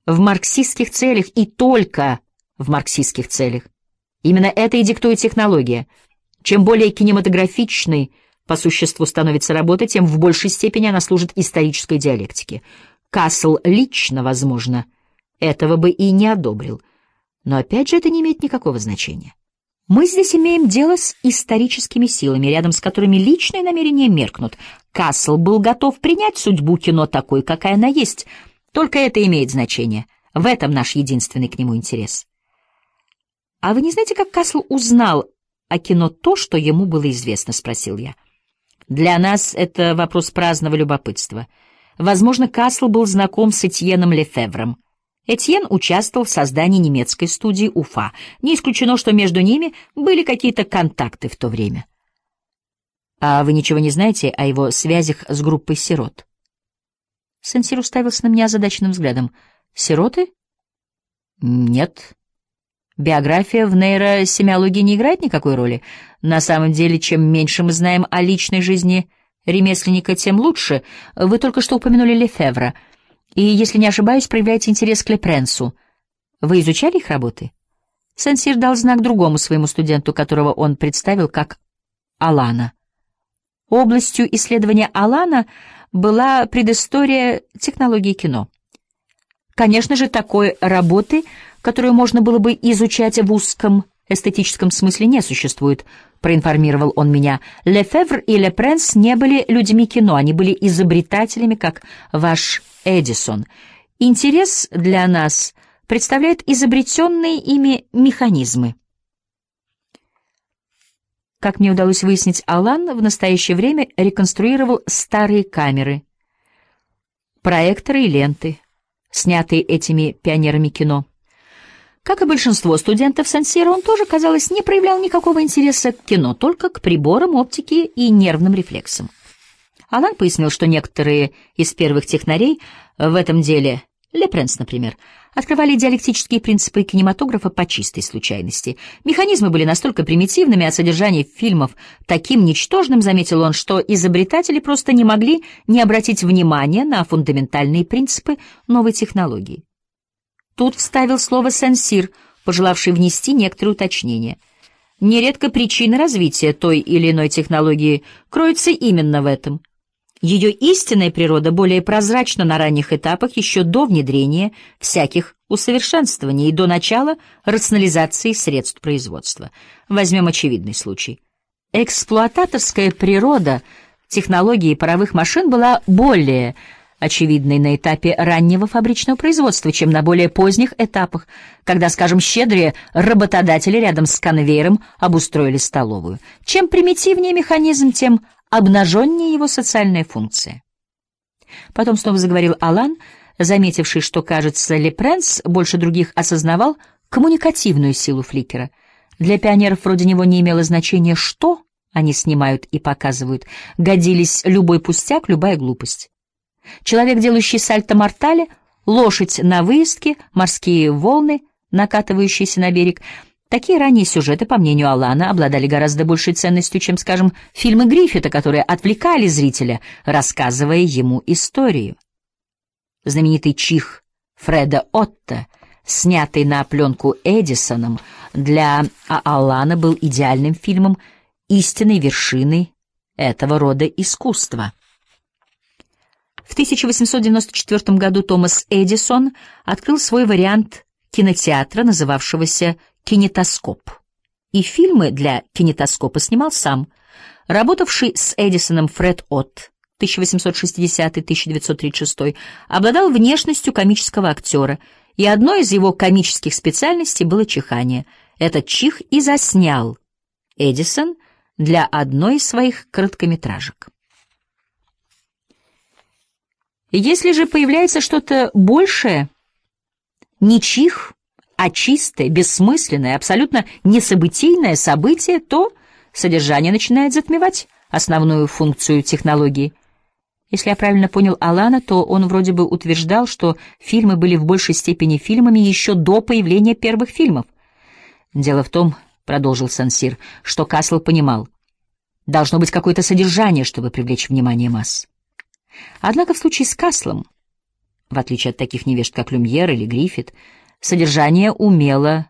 в марксистских целях и только в марксистских целях. Именно это и диктует технология. Чем более кинематографичной по существу становится работа, тем в большей степени она служит исторической диалектике. Кассел лично, возможно, этого бы и не одобрил. Но опять же это не имеет никакого значения. Мы здесь имеем дело с историческими силами, рядом с которыми личные намерения меркнут. Кассел был готов принять судьбу кино такой, какая она есть. Только это имеет значение. В этом наш единственный к нему интерес. «А вы не знаете, как Кассел узнал о кино то, что ему было известно?» — спросил я. «Для нас это вопрос праздного любопытства. Возможно, Кассел был знаком с Этьеном Лефевром. Этьен участвовал в создании немецкой студии Уфа. Не исключено, что между ними были какие-то контакты в то время. А вы ничего не знаете о его связях с группой сирот?» Сен-Сир уставился на меня озадаченным взглядом. «Сироты? Нет. Биография в нейросемиологии не играет никакой роли. На самом деле, чем меньше мы знаем о личной жизни ремесленника, тем лучше. Вы только что упомянули Лефевра. И, если не ошибаюсь, проявляете интерес к Лепренсу. Вы изучали их работы?» Сен-Сир дал знак другому своему студенту, которого он представил как Алана. Областью исследования Алана была предыстория технологии кино. Конечно же, такой работы, которую можно было бы изучать в узком эстетическом смысле, не существует, проинформировал он меня. Лефевр и Лепренс не были людьми кино, они были изобретателями, как ваш Эдисон. Интерес для нас представляет изобретенные ими механизмы. Как мне удалось выяснить, Алан в настоящее время реконструировал старые камеры, проекторы и ленты, снятые этими пионерами кино. Как и большинство студентов Сен-Сира, он тоже, казалось, не проявлял никакого интереса к кино, только к приборам, оптике и нервным рефлексам. Алан пояснил, что некоторые из первых технарей в этом деле, Лепренс, например, открывали диалектические принципы кинематографа по чистой случайности. Механизмы были настолько примитивными, а содержание фильмов таким ничтожным, заметил он, что изобретатели просто не могли не обратить внимания на фундаментальные принципы новой технологии. Тут вставил слово Сен-Сир, пожелавший внести некоторые уточнения. Нередко причины развития той или иной технологии кроются именно в этом. Ее истинная природа более прозрачна на ранних этапах, еще до внедрения всяких усовершенствований и до начала рационализации средств производства. Возьмем очевидный случай. Эксплуататорская природа технологии паровых машин была более очевидной на этапе раннего фабричного производства, чем на более поздних этапах, когда, скажем, щедрые работодатели рядом с конвейером обустроили столовую. Чем примитивнее механизм, тем обнаженнее его социальная функция. Потом снова заговорил Алан, заметивший, что, кажется, Лепренс больше других осознавал коммуникативную силу фликера. Для пионеров вроде него не имело значения, что они снимают и показывают. Годились любой пустяк, любая глупость. Человек, делающий сальто-мортале, лошадь на выездке, морские волны, накатывающиеся на берег — такие ранние сюжеты, по мнению Алана, обладали гораздо большей ценностью, чем, скажем, фильмы Гриффита, которые отвлекали зрителя, рассказывая ему историю. Знаменитый чих Фреда Отто, снятый на пленку Эдисоном, для Алана был идеальным фильмом, истинной вершиной этого рода искусства. В 1894 году Томас Эдисон открыл свой вариант кинотеатра, называвшегося «Кинетоскоп». И фильмы для кинетоскопа снимал сам. Работавший с Эдисоном Фред Отт, 1860-1936, обладал внешностью комического актера, и одной из его комических специальностей было чихание. Этот чих и заснял Эдисон для одной из своих короткометражек. Если же появляется что-то большее, не чих, а чистое, бессмысленное, абсолютно несобытийное событие, то содержание начинает затмевать основную функцию технологии. Если я правильно понял Алана, то он вроде бы утверждал, что фильмы были в большей степени фильмами еще до появления первых фильмов. Дело в том, продолжил Сен-Сир, что Кассел понимал, должно быть какое-то содержание, чтобы привлечь внимание масс. Однако в случае с Касслом В отличие от таких невежд, как Люмьер или Гриффит, содержание умело